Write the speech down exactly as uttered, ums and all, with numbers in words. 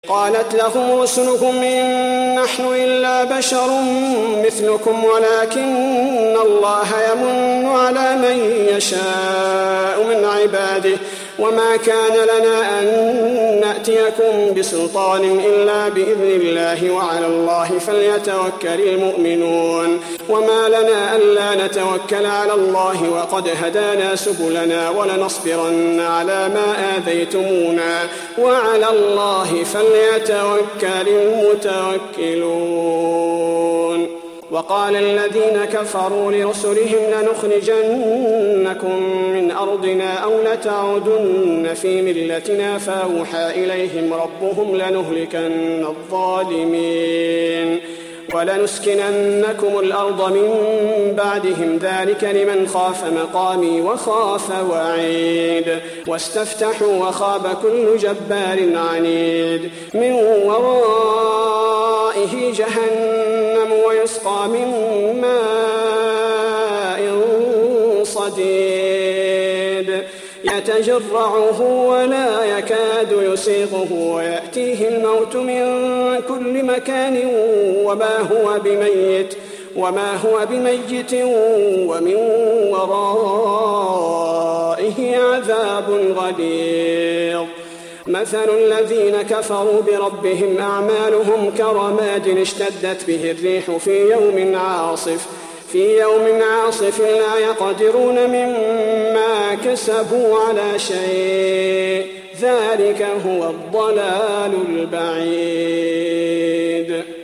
قالت لهم رسلهم إن نحن إلا بشر مثلكم ولكن الله يمن على من يشاء من عباده وما كان لنا أن نأتيكم بسلطان إلا بإذن الله وعلى الله فليتوكل المؤمنون وما لنا ألا نتوكل على الله وقد هدانا سبلنا ولنصبرن على ما آذيتمونا وعلى الله فليتوكل المتوكلون. وقال الذين كفروا لرسلهم لنخرجنكم من أرضنا أو لتعودن في ملتنا فأوحى إليهم ربهم لنهلكن الظالمين ولنسكننكم الأرض من بعدهم ذلك لمن خاف مقامي وخاف وعيد واستفتحوا وخاب كل جبار عنيد من ورائه جهنم ويسقى من ماء صديد يتجرعه ولا يكاد يسيغه ويأتيه الموت من كل مكان وما هو بميت وما هو بميت ومن ورائه عذاب غليظ. مثل الذين كفروا بربهم أعمالهم كرماد اشتدت به الريح في يوم عاصف في يوم عاصف لا يقدرون مما كسبوا على شيء ذلك هو الضلال البعيد.